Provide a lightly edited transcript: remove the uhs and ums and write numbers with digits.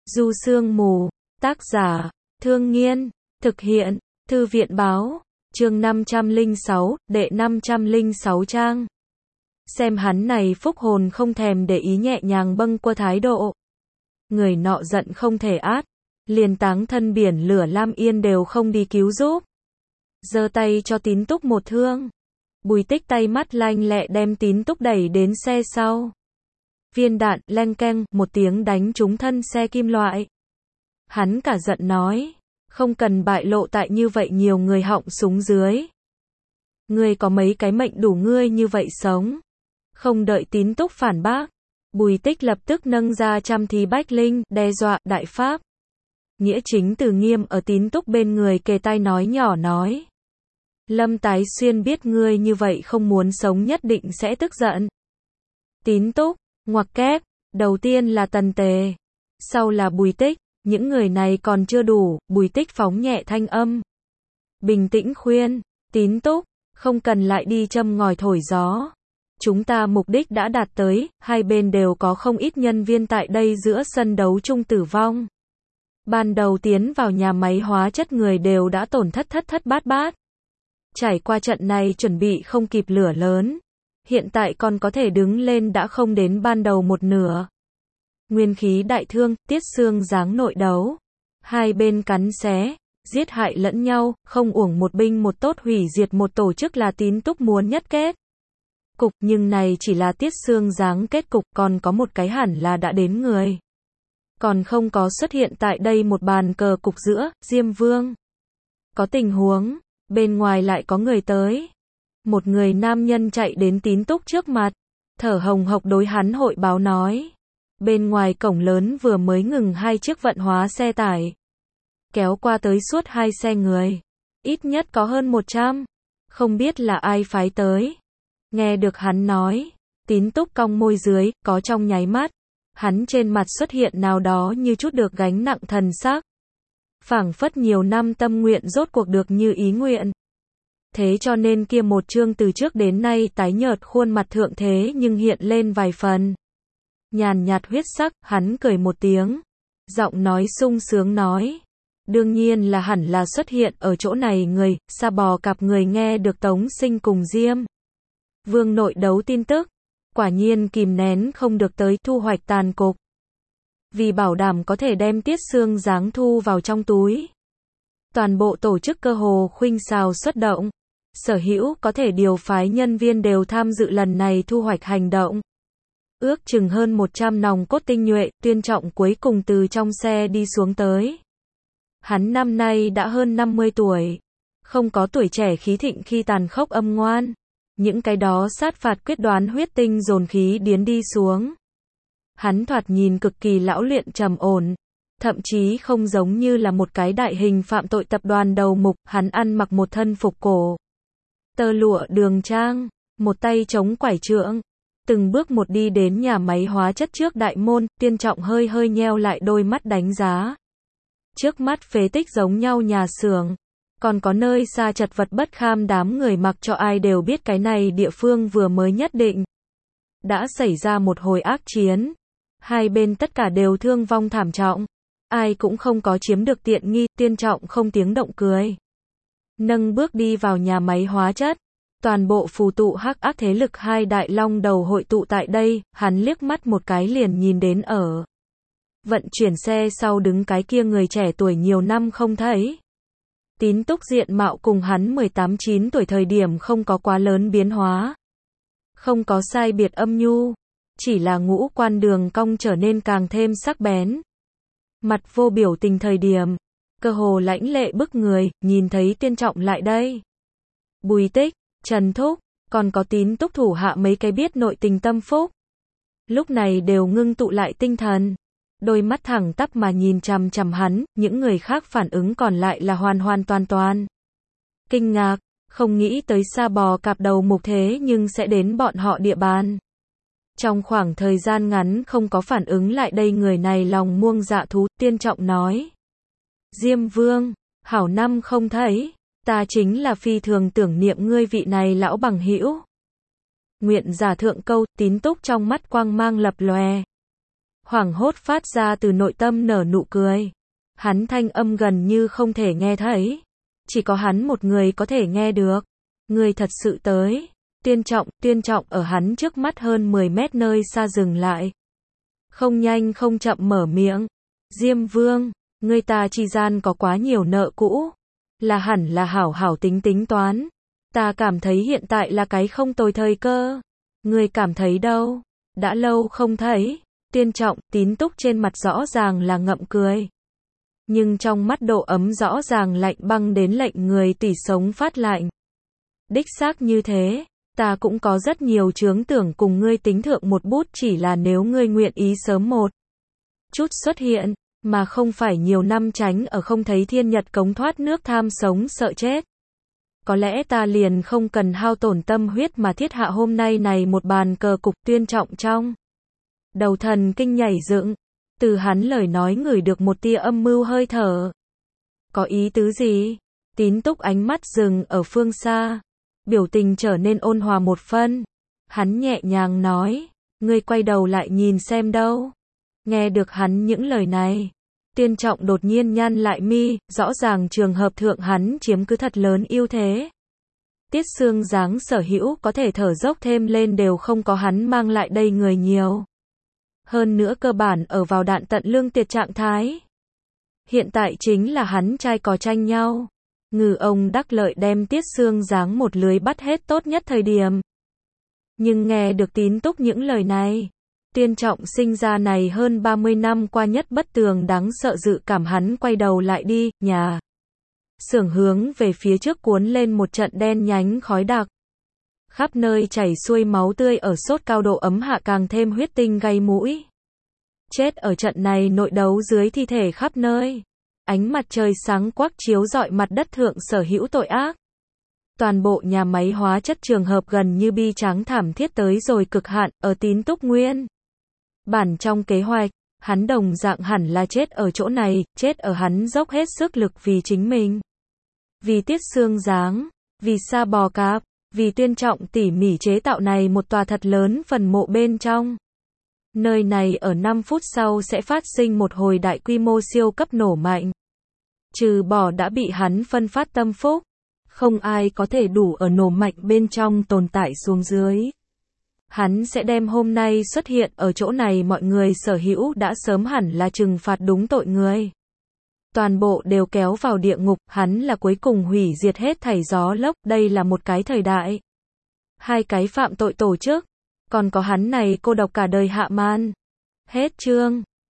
Du Sương Mù, tác giả, Thương Nghiên, thực hiện, Thư viện báo, chương 506, đệ 506 trang. Xem hắn này phúc hồn không thèm để ý nhẹ nhàng bâng quơ thái độ. Người nọ giận không thể át, liền táng thân biển lửa Lam Yên đều không đi cứu giúp. Giơ tay cho Tín Túc một thương. Bùi Tích tay mắt lanh lẹ đem Tín Túc đẩy đến xe sau. Viên đạn leng keng một tiếng đánh trúng thân xe kim loại. Hắn cả giận nói, không cần bại lộ tại như vậy nhiều người họng súng dưới. Ngươi có mấy cái mệnh đủ ngươi như vậy sống. Không đợi Tín Túc phản bác, Bùi Tích lập tức nâng ra trăm thí bách linh, đe dọa, đại pháp. Nghĩa chính từ nghiêm ở Tín Túc bên người kề tai nói nhỏ nói. Lâm Tái Xuyên biết ngươi như vậy không muốn sống nhất định sẽ tức giận. Tín Túc, ngoặc kép, đầu tiên là Tần Tề, sau là Bùi Tích, những người này còn chưa đủ, Bùi Tích phóng nhẹ thanh âm. Bình tĩnh khuyên, Tín Túc, không cần lại đi châm ngòi thổi gió. Chúng ta mục đích đã đạt tới, hai bên đều có không ít nhân viên tại đây giữa sân đấu chung tử vong. Ban đầu tiến vào nhà máy hóa chất người đều đã tổn thất bát bát. Trải qua trận này chuẩn bị không kịp lửa lớn. Hiện tại còn có thể đứng lên đã không đến ban đầu một nửa. Nguyên khí đại thương, tiết xương giáng nội đấu. Hai bên cắn xé, giết hại lẫn nhau, không uổng một binh một tốt hủy diệt một tổ chức là Tín Túc muốn nhất kết cục, nhưng này chỉ là tiết xương giáng kết cục, còn có một cái hẳn là đã đến người. Còn không có xuất hiện tại đây một bàn cờ cục giữa, Diêm Vương. Có tình huống, bên ngoài lại có người tới. Một người nam nhân chạy đến Tín Túc trước mặt, thở hồng hộc đối hắn hội báo nói. Bên ngoài cổng lớn vừa mới ngừng hai chiếc vận hóa xe tải. Kéo qua tới suốt hai xe người. Ít nhất có hơn 100. Không biết là ai phái tới. Nghe được hắn nói, Tín Túc cong môi dưới, có trong nháy mắt. Hắn trên mặt xuất hiện nào đó như chút được gánh nặng thần sắc. Phảng phất nhiều năm tâm nguyện rốt cuộc được như ý nguyện. Thế cho nên kia một chương từ trước đến nay tái nhợt khuôn mặt thượng thế nhưng hiện lên vài phần. Nhàn nhạt huyết sắc, hắn cười một tiếng. Giọng nói sung sướng nói. Đương nhiên là hẳn là xuất hiện ở chỗ này người, Sa Bò cặp người nghe được Tống Sinh cùng Diêm Vương nội đấu tin tức. Quả nhiên kìm nén không được tới thu hoạch tàn cục. Vì bảo đảm có thể đem tiết xương giáng thu vào trong túi. Toàn bộ tổ chức cơ hồ khuynh xào xuất động. Sở hữu có thể điều phái nhân viên đều tham dự lần này thu hoạch hành động. Ước chừng hơn 100 nòng cốt tinh nhuệ, Tuyên Trọng cuối cùng từ trong xe đi xuống tới. Hắn năm nay đã hơn 50 tuổi. Không có tuổi trẻ khí thịnh khi tàn khốc âm ngoan. Những cái đó sát phạt quyết đoán huyết tinh dồn khí điến đi xuống. Hắn thoạt nhìn cực kỳ lão luyện trầm ổn. Thậm chí không giống như là một cái đại hình phạm tội tập đoàn đầu mục, hắn ăn mặc một thân phục cổ. Tơ lụa đường trang, một tay chống quải trượng. Từng bước một đi đến nhà máy hóa chất trước đại môn, Tuyên Trọng hơi hơi nheo lại đôi mắt đánh giá. Trước mắt phế tích giống nhau nhà xưởng. Còn có nơi xa chật vật bất kham đám người mặc cho ai đều biết cái này địa phương vừa mới nhất định. Đã xảy ra một hồi ác chiến. Hai bên tất cả đều thương vong thảm trọng. Ai cũng không có chiếm được tiện nghi, Tuyên Trọng không tiếng động cười. Nâng bước đi vào nhà máy hóa chất. Toàn bộ phù tụ hắc ác thế lực hai đại long đầu hội tụ tại đây, hắn liếc mắt một cái liền nhìn đến ở. Vận chuyển xe sau đứng cái kia người trẻ tuổi nhiều năm không thấy. Tín Túc diện mạo cùng hắn 18-9 tuổi thời điểm không có quá lớn biến hóa. Không có sai biệt âm nhu. Chỉ là ngũ quan đường cong trở nên càng thêm sắc bén. Mặt vô biểu tình thời điểm. Cơ hồ lãnh lệ bức người, nhìn thấy Tuyên Trọng lại đây. Bùi Tích, Trần Thúc, còn có Tín Túc thủ hạ mấy cái biết nội tình tâm phúc. Lúc này đều ngưng tụ lại tinh thần. Đôi mắt thẳng tắp mà nhìn chằm chằm hắn, những người khác phản ứng còn lại là hoàn toàn. Kinh ngạc, không nghĩ tới Sa Bò cặp đầu mục thế nhưng sẽ đến bọn họ địa bàn. Trong khoảng thời gian ngắn không có phản ứng lại đây người này lòng muông dạ thú, Tuyên Trọng nói. Diêm Vương, hảo năm không thấy, ta chính là phi thường tưởng niệm ngươi vị này lão bằng hữu. Nguyện giả thượng câu, Tín Túc trong mắt quang mang lập lòe. hoảng hốt phát ra từ nội tâm nở nụ cười. Hắn thanh âm gần như không thể nghe thấy. Chỉ có hắn một người có thể nghe được. Người thật sự tới. Tuyên trọng ở hắn trước mắt hơn 10 mét nơi xa dừng lại. Không nhanh không chậm mở miệng. Diêm Vương, người ta chi gian có quá nhiều nợ cũ. Là hẳn là hảo hảo tính toán. Ta cảm thấy hiện tại là cái không tồi thời cơ. Người cảm thấy đâu? Đã lâu không thấy. Tuyên trọng, Tín Túc trên mặt rõ ràng là ngậm cười. Nhưng trong mắt độ ấm rõ ràng lạnh băng đến lệnh người tủy sống phát lạnh. Đích xác như thế, ta cũng có rất nhiều chướng tưởng cùng ngươi tính thượng một bút, chỉ là nếu ngươi nguyện ý sớm một chút xuất hiện, mà không phải nhiều năm tránh ở không thấy thiên nhật cống thoát nước tham sống sợ chết. Có lẽ ta liền không cần hao tổn tâm huyết mà thiết hạ hôm nay này một bàn cờ cục. Tuyên trọng trong đầu thần kinh nhảy dựng, từ hắn lời nói ngửi được một tia âm mưu hơi thở. Có ý tứ gì? Tín Túc ánh mắt dừng ở phương xa, biểu tình trở nên ôn hòa một phân. Hắn nhẹ nhàng nói, ngươi quay đầu lại nhìn xem đâu. Nghe được hắn những lời này, Tuyên trọng đột nhiên nhăn lại mi, rõ ràng trường hợp thượng hắn chiếm cứ thật lớn ưu thế. Tiết Xương dáng sở hữu có thể thở dốc thêm lên đều không có hắn mang lại đây người nhiều. Hơn nữa cơ bản ở vào đạn tận lương tuyệt trạng thái. Hiện tại chính là hắn trai cò tranh nhau. Ngư ông đắc lợi đem Tiết Xương dáng một lưới bắt hết tốt nhất thời điểm. Nhưng nghe được Tín Túc những lời này, Tuyên trọng sinh ra này hơn 30 năm qua nhất bất tường đáng sợ dự cảm, hắn quay đầu lại đi, nhà xưởng hướng về phía trước cuốn lên một trận đen nhánh khói đặc. Khắp nơi chảy xuôi máu tươi ở sốt cao độ ấm hạ càng thêm huyết tinh gây mũi. Chết ở trận này nội đấu dưới thi thể khắp nơi. Ánh mặt trời sáng quắc chiếu rọi mặt đất thượng sở hữu tội ác. Toàn bộ nhà máy hóa chất trường hợp gần như bi tráng thảm thiết tới rồi cực hạn. Ở Tín Túc nguyên bản trong kế hoạch, hắn đồng dạng hẳn là chết ở chỗ này, chết ở hắn dốc hết sức lực vì chính mình. Vì Tiết Xương dáng, vì Sa Bò Cạp, vì Tuyên trọng tỉ mỉ chế tạo này một tòa thật lớn phần mộ bên trong. Nơi này ở 5 phút sau sẽ phát sinh một hồi đại quy mô siêu cấp nổ mạnh. Trừ bỏ đã bị hắn phân phát tâm phúc, không ai có thể đủ ở nổ mạnh bên trong tồn tại xuống dưới. Hắn sẽ đem hôm nay xuất hiện ở chỗ này mọi người sở hữu đã sớm hẳn là trừng phạt đúng tội người. Toàn bộ đều kéo vào địa ngục, hắn là cuối cùng hủy diệt hết thảy gió lốc, đây là một cái thời đại. Hai cái phạm tội tổ chức, còn có hắn này cô độc cả đời hạ man. Hết chương.